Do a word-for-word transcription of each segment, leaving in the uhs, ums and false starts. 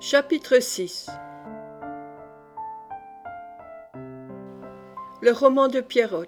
Chapitre six. Le roman de Pierrotte.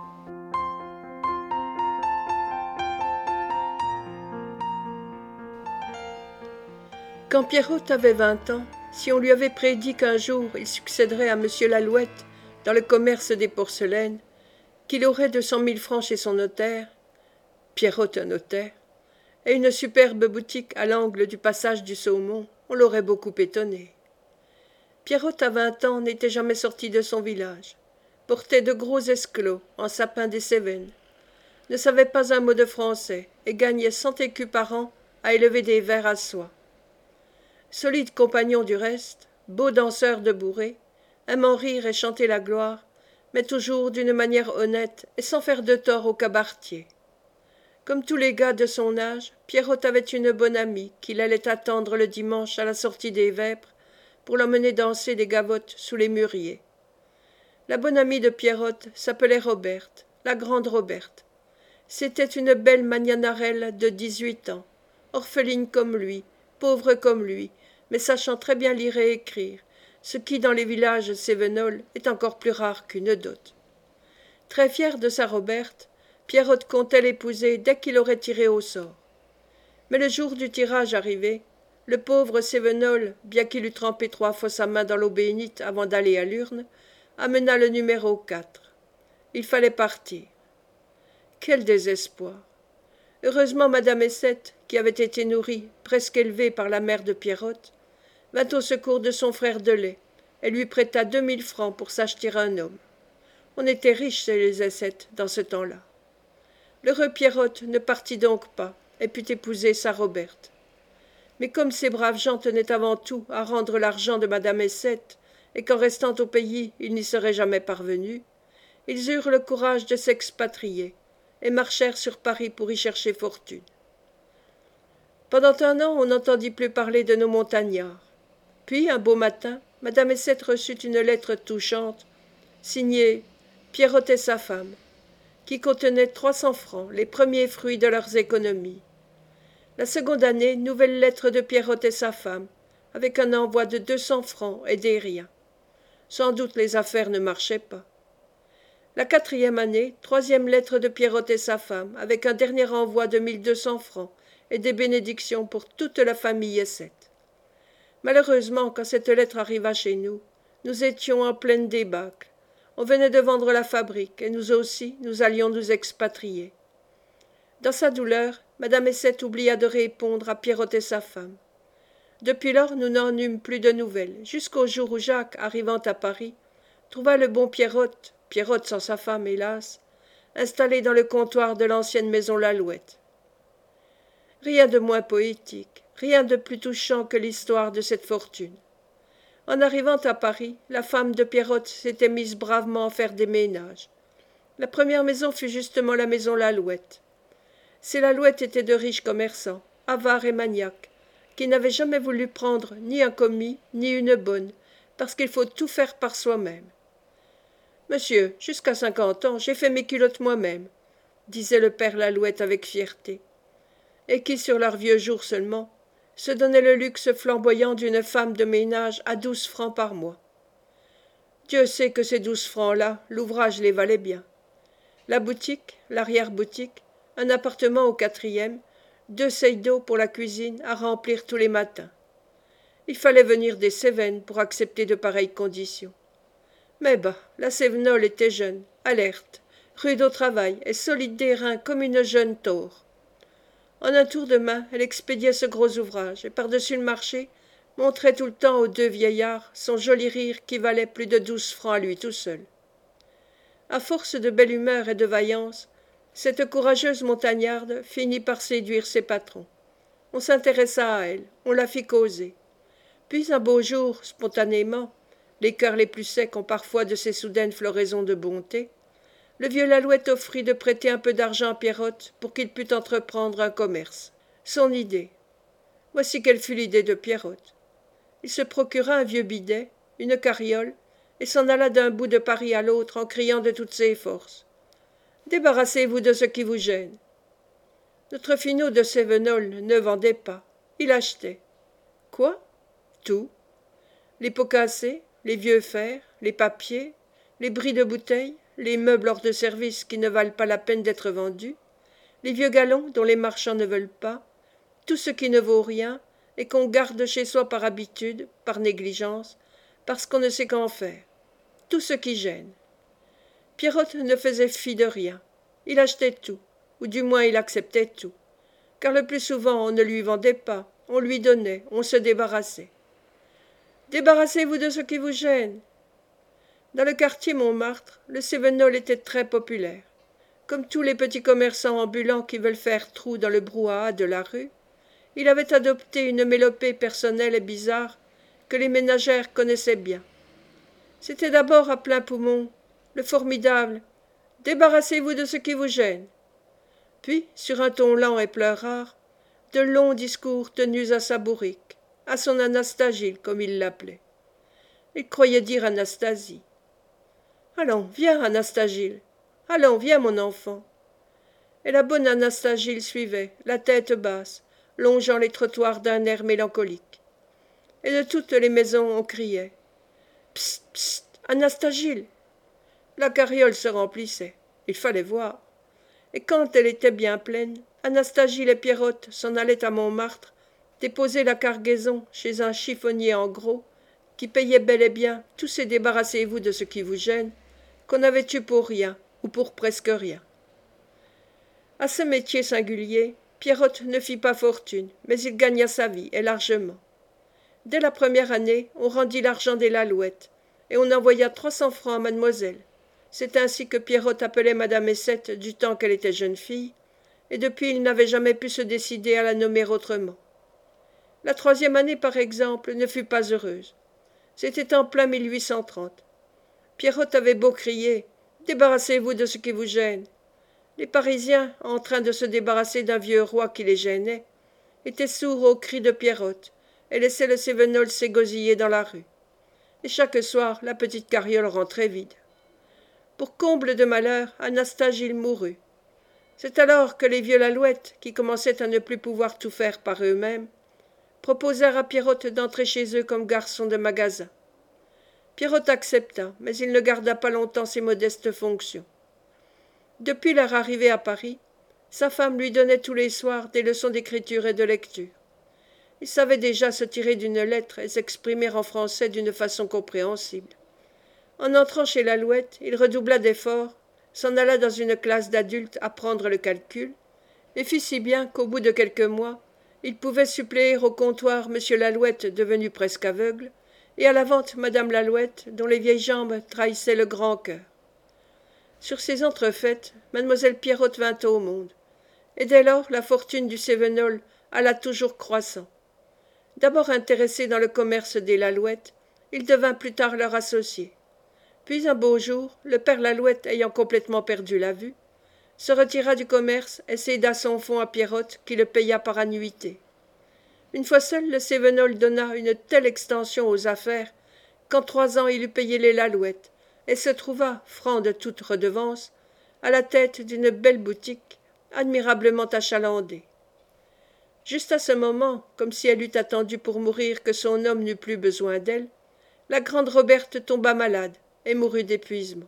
Quand Pierrotte avait vingt ans, si on lui avait prédit qu'un jour il succéderait à monsieur Lalouette dans le commerce des porcelaines, qu'il aurait deux cent mille francs chez son notaire, Pierrotte un notaire, et une superbe boutique à l'angle du passage du Saumon, on l'aurait beaucoup étonné. Pierrotte à vingt ans n'était jamais sorti de son village, portait de gros esclots en sapin des Cévennes, ne savait pas un mot de français et gagnait cent écus par an à élever des vers à soie. Solide compagnon du reste, beau danseur de bourrée, aimant rire et chanter la gloire, mais toujours d'une manière honnête et sans faire de tort au cabaretier. Comme tous les gars de son âge, Pierrotte avait une bonne amie qu'il allait attendre le dimanche à la sortie des Vêpres pour l'emmener danser des gavottes sous les mûriers. La bonne amie de Pierrotte s'appelait Roberte, la grande Roberte. C'était une belle magnanarelle de dix-huit ans, orpheline comme lui, pauvre comme lui, mais sachant très bien lire et écrire, ce qui dans les villages cévenols est encore plus rare qu'une dot. Très fière de sa Roberte, Pierrotte comptait l'épouser dès qu'il aurait tiré au sort. Mais le jour du tirage arrivé, le pauvre Cévenol, bien qu'il eût trempé trois fois sa main dans l'eau bénite avant d'aller à l'urne, amena le numéro quatre. Il fallait partir. Quel désespoir! Heureusement madame Essette, qui avait été nourrie, presque élevée par la mère de Pierrotte, vint au secours de son frère de lait et lui prêta deux mille francs pour s'acheter un homme. On était riches chez les Essette dans ce temps-là. L'heureux Pierrotte ne partit donc pas et put épouser sa Roberte. Mais comme ces braves gens tenaient avant tout à rendre l'argent de madame Essette, et qu'en restant au pays ils n'y seraient jamais parvenus, ils eurent le courage de s'expatrier et marchèrent sur Paris pour y chercher fortune. Pendant un an on n'entendit plus parler de nos montagnards. Puis, un beau matin, madame Essette reçut une lettre touchante, signée « Pierrotte et sa femme », qui contenait trois cents francs, les premiers fruits de leurs économies. La seconde année, nouvelle lettre de Pierrotte et sa femme, avec un envoi de deux cents francs et des riens. Sans doute les affaires ne marchaient pas. La quatrième année, troisième lettre de Pierrotte et sa femme, avec un dernier envoi de mille deux cents francs et des bénédictions pour toute la famille Essette. Malheureusement, quand cette lettre arriva chez nous, nous étions en pleine débâcle. On venait de vendre la fabrique, et nous aussi, nous allions nous expatrier. Dans sa douleur, madame Essette oublia de répondre à Pierrotte et sa femme. Depuis lors, nous n'en eûmes plus de nouvelles, jusqu'au jour où Jacques, arrivant à Paris, trouva le bon Pierrotte, Pierrotte sans sa femme, hélas, installé dans le comptoir de l'ancienne maison Lalouette. Rien de moins poétique, rien de plus touchant que l'histoire de cette fortune. En arrivant à Paris, la femme de Pierrotte s'était mise bravement à faire des ménages. La première maison fut justement la maison Lalouette. Ces Lalouette étaient de riches commerçants, avares et maniaques, qui n'avaient jamais voulu prendre ni un commis, ni une bonne, parce qu'il faut tout faire par soi-même. « Monsieur, jusqu'à cinquante ans, j'ai fait mes culottes moi-même, » disait le père Lalouette avec fierté, et qui, sur leurs vieux jours seulement, se donnait le luxe flamboyant d'une femme de ménage à douze francs par mois. Dieu sait que ces douze francs-là, l'ouvrage les valait bien. La boutique, l'arrière-boutique, un appartement au quatrième, deux seilles d'eau pour la cuisine à remplir tous les matins. Il fallait venir des Cévennes pour accepter de pareilles conditions. Mais bah, la Cévenole était jeune, alerte, rude au travail et solide des reins comme une jeune taure. En un tour de main, elle expédiait ce gros ouvrage, et par-dessus le marché, montrait tout le temps aux deux vieillards son joli rire qui valait plus de douze francs à lui tout seul. À force de belle humeur et de vaillance, cette courageuse montagnarde finit par séduire ses patrons. On s'intéressa à elle, on la fit causer. Puis un beau jour, spontanément, les cœurs les plus secs ont parfois de ces soudaines floraisons de bonté, le vieux Lalouette offrit de prêter un peu d'argent à Pierrotte pour qu'il pût entreprendre un commerce. Son idée. Voici quelle fut l'idée de Pierrotte. Il se procura un vieux bidet, une carriole, et s'en alla d'un bout de Paris à l'autre en criant de toutes ses forces. « Débarrassez-vous de ce qui vous gêne. » Notre finaud de Cévenol ne vendait pas. Il achetait. Quoi? tout. Les pots cassés, les vieux fers, les papiers, les bris de bouteilles, les meubles hors de service qui ne valent pas la peine d'être vendus, les vieux galons dont les marchands ne veulent pas, tout ce qui ne vaut rien et qu'on garde chez soi par habitude, par négligence, parce qu'on ne sait qu'en faire, tout ce qui gêne. Pierrotte ne faisait fi de rien. Il achetait tout, ou du moins il acceptait tout, car le plus souvent on ne lui vendait pas, on lui donnait, on se débarrassait. Débarrassez-vous de ce qui vous gêne. Dans le quartier Montmartre, le Cévenol était très populaire. Comme tous les petits commerçants ambulants qui veulent faire trou dans le brouhaha de la rue, il avait adopté une mélopée personnelle et bizarre que les ménagères connaissaient bien. C'était d'abord à plein poumon le formidable « Débarrassez-vous de ce qui vous gêne », puis, sur un ton lent et pleurard, de longs discours tenus à sa bourrique, à son Anastagile, comme il l'appelait. Il croyait dire Anastasie. « Allons, viens, Anastagile. Allons, viens, mon enfant. » Et la bonne Anastagile suivait, la tête basse, longeant les trottoirs d'un air mélancolique. Et de toutes les maisons on criait « Psst, psst, Anastagile !» La carriole se remplissait. Il fallait voir. Et quand elle était bien pleine, Anastagile et Pierrotte s'en allaient à Montmartre déposer la cargaison chez un chiffonnier en gros qui payait bel et bien tous ces débarrassez-vous de ce qui vous gêne qu'on avait eu pour rien ou pour presque rien. À ce métier singulier, Pierrotte ne fit pas fortune, mais il gagna sa vie, et largement. Dès la première année, on rendit l'argent des Lalouette, et on envoya trois cents francs à mademoiselle. C'est ainsi que Pierrotte appelait madame Essette du temps qu'elle était jeune fille, et depuis il n'avait jamais pu se décider à la nommer autrement. La troisième année, par exemple, ne fut pas heureuse. C'était en plein mille huit cent trente. Pierrotte avait beau crier « Débarrassez-vous de ce qui vous gêne ». Les Parisiens, en train de se débarrasser d'un vieux roi qui les gênait, étaient sourds aux cris de Pierrotte et laissaient le Cévenol s'égosiller dans la rue. Et chaque soir, la petite carriole rentrait vide. Pour comble de malheur, Anastagile mourut. C'est alors que les vieux Lalouette, qui commençaient à ne plus pouvoir tout faire par eux-mêmes, proposèrent à Pierrotte d'entrer chez eux comme garçon de magasin. Pierrotte accepta, mais il ne garda pas longtemps ses modestes fonctions. Depuis leur arrivée à Paris, sa femme lui donnait tous les soirs des leçons d'écriture et de lecture. Il savait déjà se tirer d'une lettre et s'exprimer en français d'une façon compréhensible. En entrant chez Lalouette, il redoubla d'efforts, s'en alla dans une classe d'adultes apprendre le calcul, et fit si bien qu'au bout de quelques mois, il pouvait suppléer au comptoir monsieur Lalouette devenu presque aveugle, et à la vente madame Lalouette dont les vieilles jambes trahissaient le grand cœur. Sur ces entrefaites, mademoiselle Pierrotte vint au monde, et dès lors la fortune du Cévenol alla toujours croissant. D'abord intéressé dans le commerce des Lalouette, il devint plus tard leur associé. Puis un beau jour, le père Lalouette ayant complètement perdu la vue, se retira du commerce et céda son fonds à Pierrotte qui le paya par annuité. Une fois seul, le Cévenol donna une telle extension aux affaires qu'en trois ans il eut payé les Lalouette et se trouva, franc de toute redevance, à la tête d'une belle boutique admirablement achalandée. Juste à ce moment, comme si elle eût attendu pour mourir que son homme n'eût plus besoin d'elle, la grande Roberte tomba malade et mourut d'épuisement.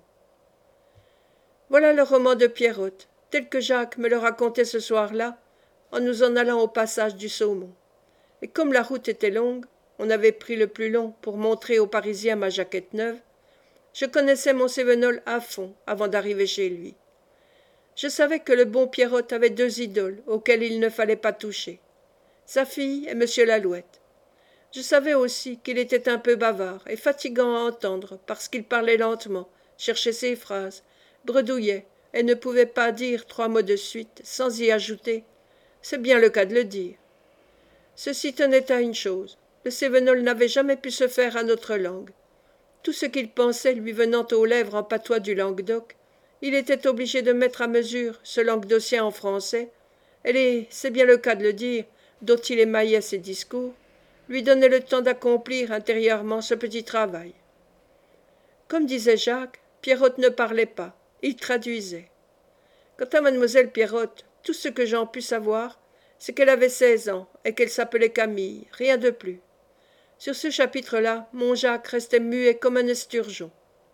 Voilà le roman de Pierrotte, tel que Jacques me le racontait ce soir-là, en nous en allant au passage du Saumon. Et comme la route était longue, on avait pris le plus long pour montrer aux Parisiens ma jaquette neuve, je connaissais mon Cévenol à fond avant d'arriver chez lui. Je savais que le bon Pierrotte avait deux idoles auxquelles il ne fallait pas toucher, sa fille et monsieur Lalouette. Je savais aussi qu'il était un peu bavard et fatigant à entendre parce qu'il parlait lentement, cherchait ses phrases, bredouillait et ne pouvait pas dire trois mots de suite sans y ajouter « c'est bien le cas de le dire ». Ceci tenait à une chose, le Cévenol n'avait jamais pu se faire à notre langue. Tout ce qu'il pensait lui venant aux lèvres en patois du Languedoc, il était obligé de mettre à mesure ce languedocien en français, et les « c'est bien le cas de le dire » dont il émaillait ses discours, lui donnaient le temps d'accomplir intérieurement ce petit travail. Comme disait Jacques, Pierrotte ne parlait pas, il traduisait. Quant à mademoiselle Pierrotte, tout ce que j'en pus savoir, c'est qu'elle avait seize ans et qu'elle s'appelait Camille, rien de plus. Sur ce chapitre-là, mon Jacques restait muet comme un esturgeon.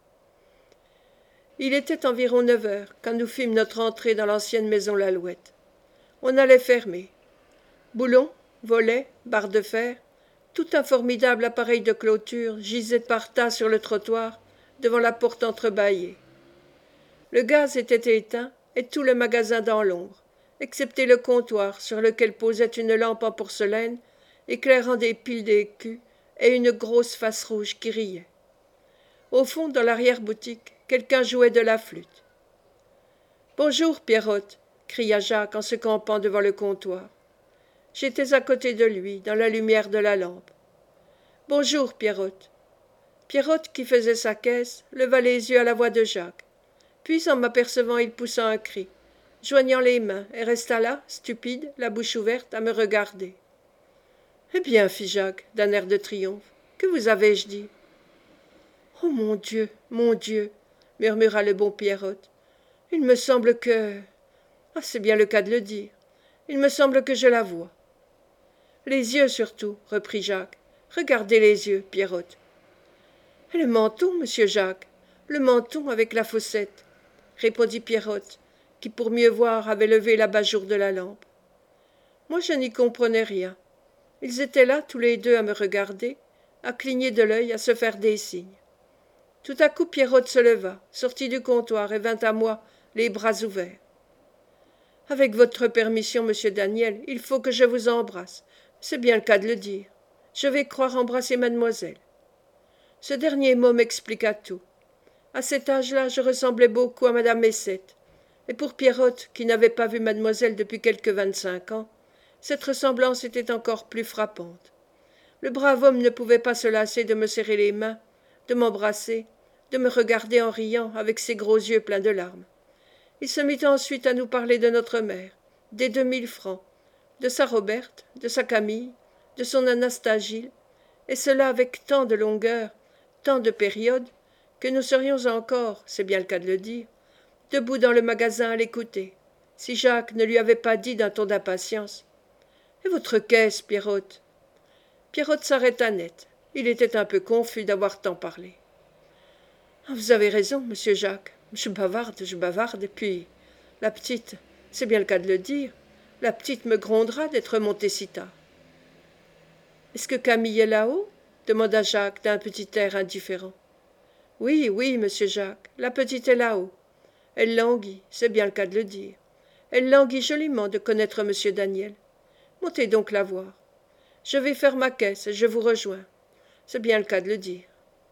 Il était environ neuf heures quand nous fîmes notre entrée dans l'ancienne maison Lalouette. On allait fermer. Boulons, volets, barres de fer, tout un formidable appareil de clôture gisait par tas sur le trottoir, devant la porte entrebâillée. Le gaz était éteint et tout le magasin dans l'ombre, excepté le comptoir sur lequel posait une lampe en porcelaine, éclairant des piles d'écus et une grosse face rouge qui riait. Au fond, dans l'arrière-boutique, quelqu'un jouait de la flûte. « Bonjour, Pierrotte !» cria Jacques en se campant devant le comptoir. J'étais à côté de lui, dans la lumière de la lampe. « Bonjour, Pierrotte !» Pierrotte, qui faisait sa caisse, leva les yeux à la voix de Jacques. Puis, en m'apercevant, il poussa un cri, joignant les mains, et resta là, stupide, la bouche ouverte, à me regarder. « Eh bien, fit Jacques, d'un air de triomphe, que vous avais-je dit ?»« Oh, mon Dieu, mon Dieu !» murmura le bon Pierrotte. « Il me semble que... Ah, c'est bien le cas de le dire. Il me semble que je la vois. »« Les yeux, surtout, » reprit Jacques. « Regardez les yeux, Pierrotte. »« Et le menton, monsieur Jacques, le menton avec la fossette, » répondit Pierrotte, qui, pour mieux voir, avait levé l'abat-jour de la lampe. Moi, je n'y comprenais rien. Ils étaient là, tous les deux, à me regarder, à cligner de l'œil, à se faire des signes. Tout à coup, Pierrotte se leva, sortit du comptoir et vint à moi, les bras ouverts. « Avec votre permission, monsieur Daniel, il faut que je vous embrasse. C'est bien le cas de le dire. Je vais croire embrasser mademoiselle. » Ce dernier mot m'expliqua tout. À cet âge-là, je ressemblais beaucoup à madame Messette, et pour Pierrotte, qui n'avait pas vu mademoiselle depuis quelque vingt-cinq ans, cette ressemblance était encore plus frappante. Le brave homme ne pouvait pas se lasser de me serrer les mains, de m'embrasser, de me regarder en riant avec ses gros yeux pleins de larmes. Il se mit ensuite à nous parler de notre mère, des deux mille francs, de sa Roberte, de sa Camille, de son Anastagile, et cela avec tant de longueur, tant de périodes, que nous serions encore, c'est bien le cas de le dire, debout dans le magasin à l'écouter, si Jacques ne lui avait pas dit d'un ton d'impatience. « Et votre caisse, Pierrotte ?» Pierrotte s'arrêta net. Il était un peu confus d'avoir tant parlé. « Vous avez raison, monsieur Jacques. Je bavarde, je bavarde, et puis la petite, c'est bien le cas de le dire, la petite me grondera d'être montée si tard. »« Est-ce que Camille est là-haut » demanda Jacques d'un petit air indifférent. « Oui, oui, monsieur Jacques, la petite est là-haut. Elle languit, c'est bien le cas de le dire. Elle languit joliment de connaître monsieur Daniel. Montez donc la voir. Je vais faire ma caisse et je vous rejoins. C'est bien le cas de le dire. »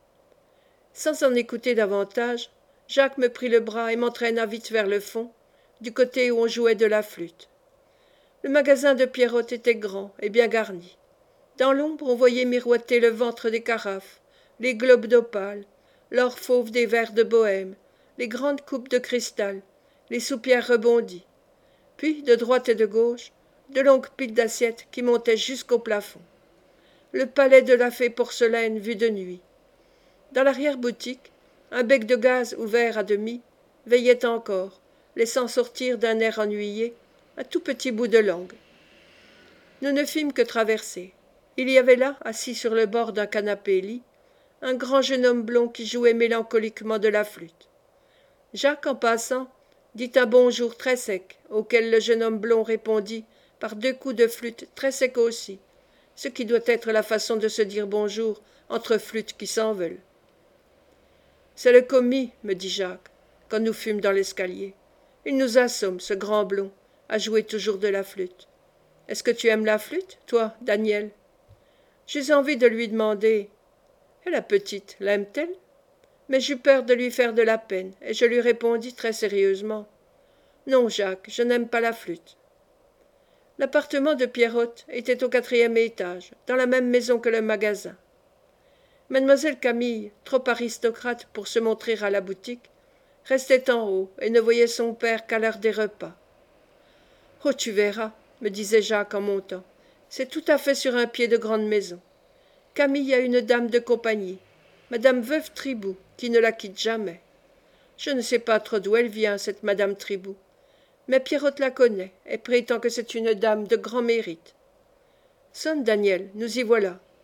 Sans en écouter davantage, Jacques me prit le bras et m'entraîna vite vers le fond, du côté où on jouait de la flûte. Le magasin de Pierrotte était grand et bien garni. Dans l'ombre, on voyait miroiter le ventre des carafes, les globes d'opale, l'or fauve des verres de Bohême, les grandes coupes de cristal, les soupières rebondies. Puis, de droite et de gauche, de longues piles d'assiettes qui montaient jusqu'au plafond. Le palais de la fée porcelaine vu de nuit. Dans l'arrière-boutique, un bec de gaz ouvert à demi veillait encore, laissant sortir d'un air ennuyé un tout petit bout de langue. Nous ne fîmes que traverser. Il y avait là, assis sur le bord d'un canapé-lit, un grand jeune homme blond qui jouait mélancoliquement de la flûte. Jacques, en passant, dit un bonjour très sec, auquel le jeune homme blond répondit par deux coups de flûte très secs aussi, ce qui doit être la façon de se dire bonjour entre flûtes qui s'en veulent. « C'est le commis, me dit Jacques, quand nous fûmes dans l'escalier. Il nous assomme, ce grand blond, à jouer toujours de la flûte. Est-ce que tu aimes la flûte, toi, Daniel ?» J'eus envie de lui demander « Et la petite, l'aime-t-elle » Mais j'eus peur de lui faire de la peine, et je lui répondis très sérieusement « Non, Jacques, je n'aime pas la flûte. » L'appartement de Pierrotte était au quatrième étage, dans la même maison que le magasin. Mademoiselle Camille, trop aristocrate pour se montrer à la boutique, restait en haut et ne voyait son père qu'à l'heure des repas. « Oh, tu verras, » me disait Jacques en montant, « c'est tout à fait sur un pied de grande maison. Camille a une dame de compagnie, madame Veuve Tribou, qui ne la quitte jamais. Je ne sais pas trop d'où elle vient, cette madame Tribou, mais Pierrotte la connaît et prétend que c'est une dame de grand mérite. Sonne, Daniel, nous y voilà. »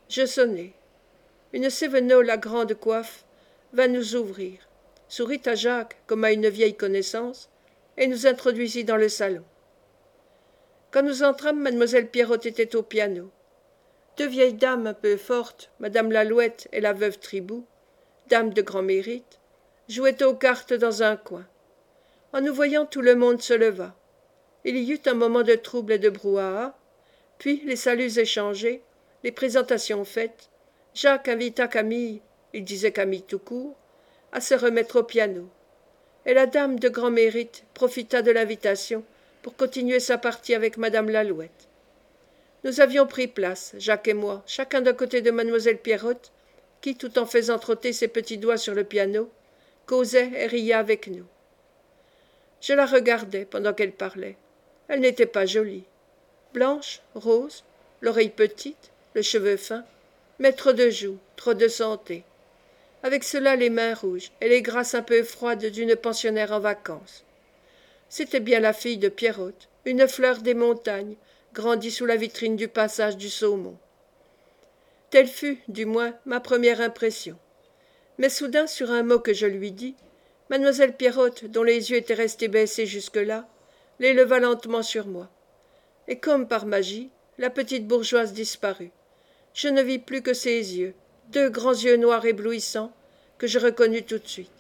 Je sonnai. Une Cévenole à grande coiffe vint nous ouvrir, sourit à Jacques comme à une vieille connaissance, et nous introduisit dans le salon. Quand nous entrâmes, mademoiselle Pierrotte était au piano. Deux vieilles dames un peu fortes, madame Lalouette et la veuve Tribou, dames de grand mérite, jouaient aux cartes dans un coin. En nous voyant, tout le monde se leva. Il y eut un moment de trouble et de brouhaha, puis, les saluts échangés, les présentations faites, Jacques invita Camille, il disait Camille tout court, à se remettre au piano, et la dame de grand mérite profita de l'invitation pour continuer sa partie avec madame Lalouette. Nous avions pris place, Jacques et moi, chacun d'un côté de mademoiselle Pierrotte, qui, tout en faisant trotter ses petits doigts sur le piano, causait et riait avec nous. Je la regardais pendant qu'elle parlait. Elle n'était pas jolie. Blanche, rose, l'oreille petite, le cheveu fin, mais trop de joues, trop de santé. Avec cela les mains rouges et les grâces un peu froides d'une pensionnaire en vacances. C'était bien la fille de Pierrotte, une fleur des montagnes, grandie sous la vitrine du passage du Saumon. Telle fut, du moins, ma première impression. Mais soudain, sur un mot que je lui dis, mademoiselle Pierrotte, dont les yeux étaient restés baissés jusque-là, les leva lentement sur moi. Et comme par magie, la petite bourgeoise disparut. Je ne vis plus que ses yeux, deux grands yeux noirs éblouissants, que je reconnus tout de suite.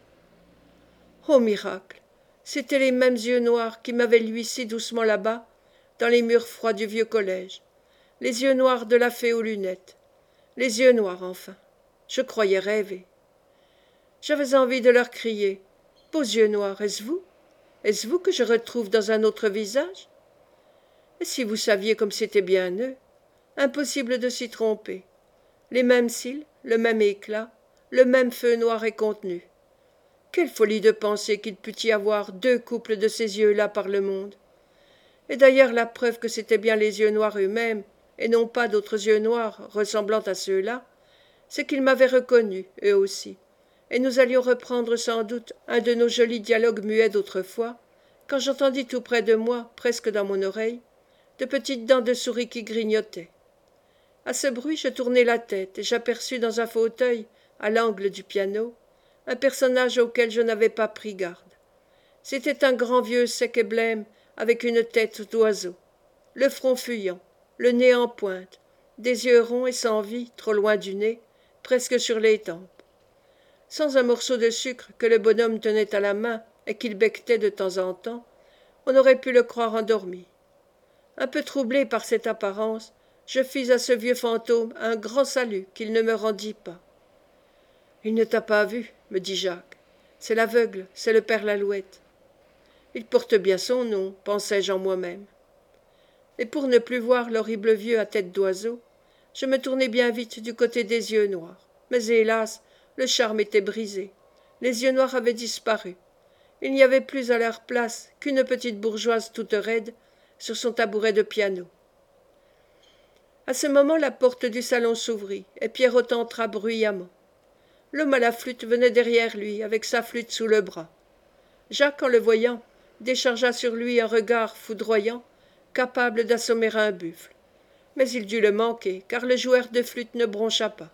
Ô miracle! C'étaient les mêmes yeux noirs qui m'avaient luit si doucement là-bas, dans les murs froids du vieux collège, les yeux noirs de la fée aux lunettes, les yeux noirs enfin. Je croyais rêver. J'avais envie de leur crier « Beaux yeux noirs, est-ce vous? Est-ce vous que je retrouve dans un autre visage? » Et si vous saviez comme c'était bien eux, impossible de s'y tromper. Les mêmes cils, le même éclat, le même feu noir et contenu. Quelle folie de penser qu'il pût y avoir deux couples de ces yeux-là par le monde. Et d'ailleurs la preuve que c'étaient bien les yeux noirs eux-mêmes, et non pas d'autres yeux noirs ressemblant à ceux-là, c'est qu'ils m'avaient reconnu, eux aussi, et nous allions reprendre sans doute un de nos jolis dialogues muets d'autrefois, quand j'entendis tout près de moi, presque dans mon oreille, de petites dents de souris qui grignotaient. À ce bruit, je tournai la tête et j'aperçus dans un fauteuil, à l'angle du piano, un personnage auquel je n'avais pas pris garde. C'était un grand vieux sec et blême, avec une tête d'oiseau, le front fuyant, le nez en pointe, des yeux ronds et sans vie, trop loin du nez, presque sur les tempes. Sans un morceau de sucre que le bonhomme tenait à la main et qu'il becquetait de temps en temps, on aurait pu le croire endormi. Un peu troublé par cette apparence, je fis à ce vieux fantôme un grand salut qu'il ne me rendit pas. « Il ne t'a pas vu, me dit Jacques. C'est l'aveugle, c'est le père Lalouette. Il porte bien son nom, pensai-je en moi-même. Et pour ne plus voir l'horrible vieux à tête d'oiseau, je me tournai bien vite du côté des yeux noirs. Mais hélas, le charme était brisé. Les yeux noirs avaient disparu. Il n'y avait plus à leur place qu'une petite bourgeoise toute raide sur son tabouret de piano. À ce moment, la porte du salon s'ouvrit, et Pierrot entra bruyamment. L'homme à la flûte venait derrière lui, avec sa flûte sous le bras. Jacques, en le voyant, déchargea sur lui un regard foudroyant, capable d'assommer un buffle. Mais il dut le manquer, car le joueur de flûte ne broncha pas.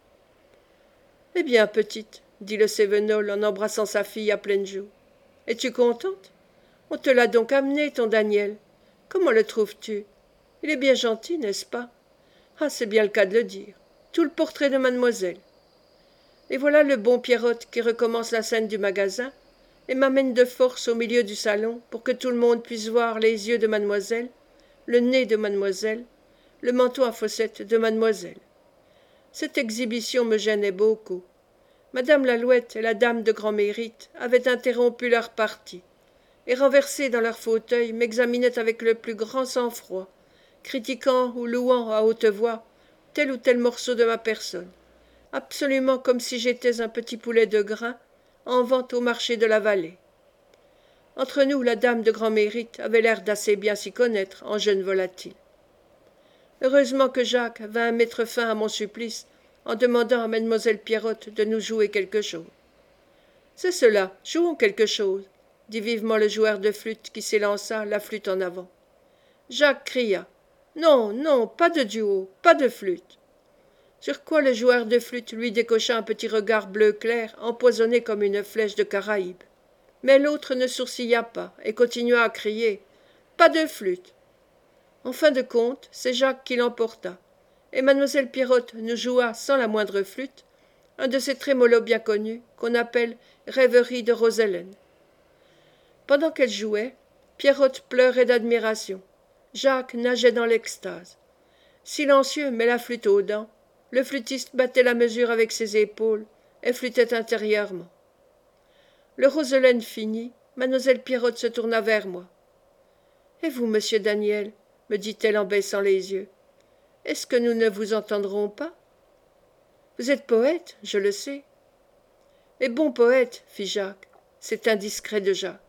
« Eh bien, petite, dit le Cévenol en embrassant sa fille à pleines joues. Es-tu contente? On te l'a donc amené, ton Daniel. Comment le trouves-tu? Il est bien gentil, n'est-ce pas? Ah, c'est bien le cas de le dire. Tout le portrait de mademoiselle. Et voilà le bon Pierrotte qui recommence la scène du magasin et m'amène de force au milieu du salon pour que tout le monde puisse voir les yeux de mademoiselle, le nez de mademoiselle, le menton à fossettes de mademoiselle. Cette exhibition me gênait beaucoup. Madame Lalouette et la dame de grand mérite avaient interrompu leur partie, et renversées dans leur fauteuil, m'examinaient avec le plus grand sang-froid, critiquant ou louant à haute voix tel ou tel morceau de ma personne, absolument comme si j'étais un petit poulet de grain en vente au marché de la vallée. Entre nous, la dame de grand mérite avait l'air d'assez bien s'y connaître en jeune volatile. Heureusement que Jacques vint mettre fin à mon supplice en demandant à mademoiselle Pierrotte de nous jouer quelque chose. « C'est cela, jouons quelque chose, » dit vivement le joueur de flûte qui s'élança, la flûte en avant. Jacques cria. « Non, non, pas de duo, pas de flûte. » Sur quoi le joueur de flûte lui décocha un petit regard bleu clair, empoisonné comme une flèche de Caraïbes. Mais l'autre ne sourcilla pas et continua à crier « Pas de flûte !» En fin de compte, c'est Jacques qui l'emporta, et mademoiselle Pierrotte nous joua sans la moindre flûte un de ces trémolos bien connus qu'on appelle rêverie de Roselaine. Pendant qu'elle jouait, Pierrotte pleurait d'admiration. Jacques nageait dans l'extase. Silencieux, mais la flûte aux dents, le flûtiste battait la mesure avec ses épaules et flûtait intérieurement. Le Roselaine fini, mademoiselle Pierrotte se tourna vers moi. « Et vous, monsieur Daniel, me dit-elle en baissant les yeux, est-ce que nous ne vous entendrons pas? Vous êtes poète, je le sais. Et bon poète, fit Jacques, c'est indiscret de Jacques.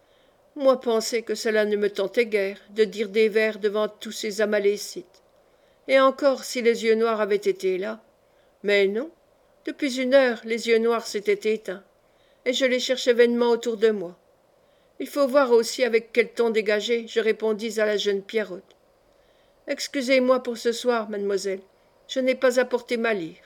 Moi pensais que cela ne me tentait guère de dire des vers devant tous ces amalécites. Et encore si les yeux noirs avaient été là. Mais non, depuis une heure les yeux noirs s'étaient éteints, et je les cherchais vainement autour de moi. Il faut voir aussi avec quel ton dégagé je répondis à la jeune Pierrotte. Excusez-moi pour ce soir, mademoiselle, je n'ai pas apporté ma lyre.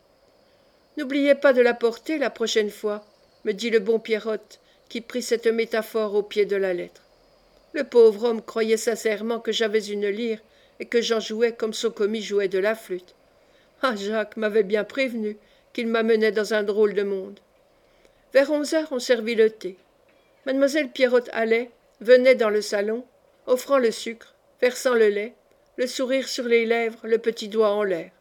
N'oubliez pas de l'apporter la prochaine fois, me dit le bon Pierrotte, qui prit cette métaphore au pied de la lettre. Le pauvre homme croyait sincèrement que j'avais une lyre et que j'en jouais comme son commis jouait de la flûte. Ah, Jacques m'avait bien prévenu qu'il m'amenait dans un drôle de monde. Vers onze heures, on servit le thé. Mademoiselle Pierrotte allait, venait dans le salon, offrant le sucre, versant le lait, le sourire sur les lèvres, le petit doigt en l'air.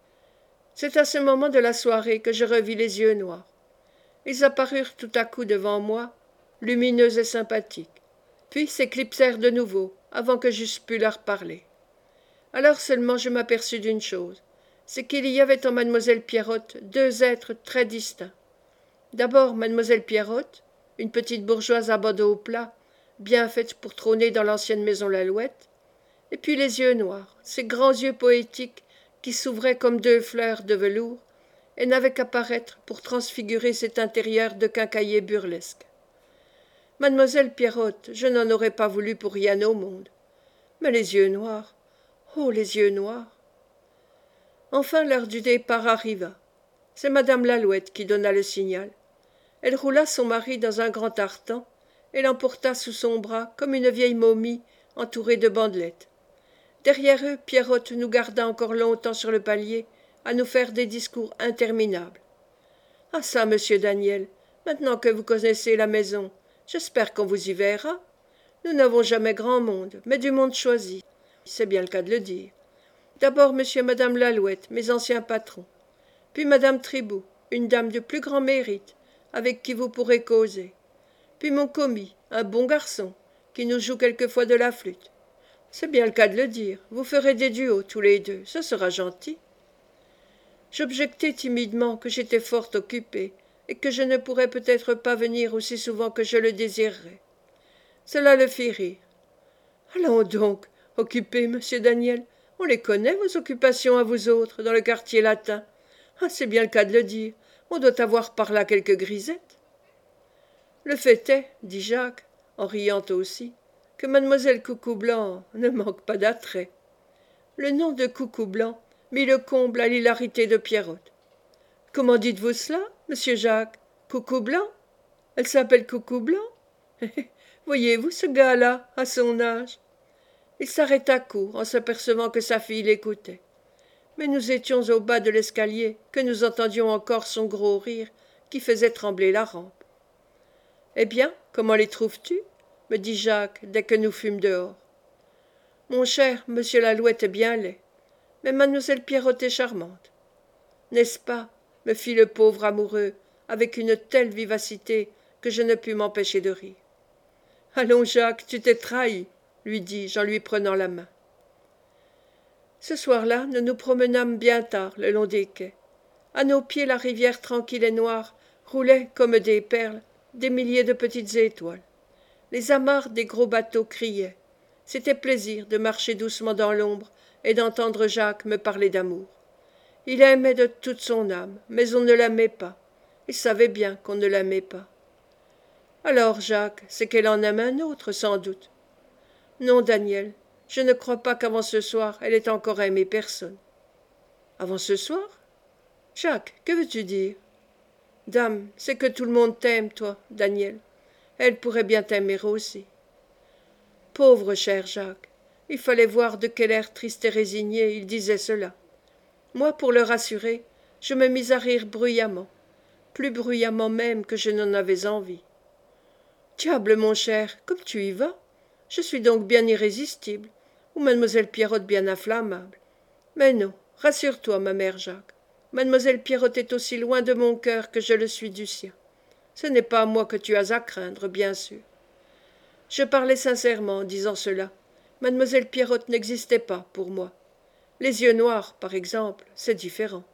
C'est à ce moment de la soirée que je revis les yeux noirs. Ils apparurent tout à coup devant moi, lumineux et sympathiques, puis s'éclipsèrent de nouveau, avant que j'eusse pu leur parler. Alors seulement je m'aperçus d'une chose, c'est qu'il y avait en mademoiselle Pierrotte deux êtres très distincts. D'abord mademoiselle Pierrotte, une petite bourgeoise à bandeau plat, bien faite pour trôner dans l'ancienne maison Lalouette, et puis les yeux noirs, ces grands yeux poétiques qui s'ouvraient comme deux fleurs de velours, et n'avaient qu'à paraître pour transfigurer cet intérieur de quincaillier burlesque. Mademoiselle Pierrotte, je n'en aurais pas voulu pour rien au monde. Mais les yeux noirs, oh les yeux noirs. Enfin l'heure du départ arriva. C'est madame Lalouette qui donna le signal. Elle roula son mari dans un grand tartan et l'emporta sous son bras comme une vieille momie entourée de bandelettes. Derrière eux, Pierrotte nous garda encore longtemps sur le palier à nous faire des discours interminables. « Ah ça, monsieur Daniel, maintenant que vous connaissez la maison, j'espère qu'on vous y verra. Nous n'avons jamais grand monde, mais du monde choisi. C'est bien le cas de le dire. D'abord monsieur et madame Lalouette, mes anciens patrons. Puis madame Tribout, une dame de plus grand mérite, avec qui vous pourrez causer. Puis mon commis, un bon garçon, qui nous joue quelquefois de la flûte. C'est bien le cas de le dire, vous ferez des duos tous les deux, ce sera gentil. » J'objectai timidement que j'étais fort occupé et que je ne pourrais peut-être pas venir aussi souvent que je le désirerais. Cela le fit rire. « Allons donc, occupé, monsieur Daniel, on les connaît, vos occupations à vous autres, dans le quartier latin. Ah, c'est bien le cas de le dire, on doit avoir par là quelques grisettes. » Le fait est, dit Jacques, en riant aussi, que mademoiselle Coucou-Blanc ne manque pas d'attrait. Le nom de Coucou-Blanc mit le comble à l'hilarité de Pierrotte. « Comment dites-vous cela, monsieur Jacques? Coucou-Blanc? Elle s'appelle Coucou-Blanc? Voyez-vous ce gars-là, à son âge ?» Il s'arrêta court en s'apercevant que sa fille l'écoutait. Mais nous étions au bas de l'escalier, que nous entendions encore son gros rire qui faisait trembler la rampe. « Eh bien, comment les trouves-tu » me dit Jacques dès que nous fûmes dehors. « Mon cher, monsieur Lalouette est bien laid, mais mademoiselle Pierrotte est charmante. »« N'est-ce pas ?» me fit le pauvre amoureux, avec une telle vivacité que je ne pus m'empêcher de rire. « Allons, Jacques, tu t'es trahi, » lui dis-je en lui prenant la main. Ce soir-là, nous nous promenâmes bien tard le long des quais. À nos pieds, la rivière tranquille et noire roulait, comme des perles, des milliers de petites étoiles. Les amarres des gros bateaux criaient. C'était plaisir de marcher doucement dans l'ombre et d'entendre Jacques me parler d'amour. Il aimait de toute son âme, mais on ne l'aimait pas. Il savait bien qu'on ne l'aimait pas. Alors, Jacques, c'est qu'elle en aime un autre, sans doute. Non, Daniel, je ne crois pas qu'avant ce soir elle ait encore aimé personne. Avant ce soir? Jacques, que veux-tu dire? Dame, c'est que tout le monde t'aime, toi, Daniel. Elle pourrait bien t'aimer aussi. Pauvre cher Jacques, il fallait voir de quel air triste et résigné il disait cela. Moi, pour le rassurer, je me mis à rire bruyamment, plus bruyamment même que je n'en avais envie. Diable, mon cher, comme tu y vas! Je suis donc bien irrésistible, ou mademoiselle Pierrotte bien inflammable. Mais non, rassure-toi, ma mère Jacques. Mademoiselle Pierrotte est aussi loin de mon cœur que je le suis du sien. Ce n'est pas moi que tu as à craindre, bien sûr. Je parlais sincèrement en disant cela. Mademoiselle Pierrotte n'existait pas pour moi. Les yeux noirs, par exemple, c'est différent.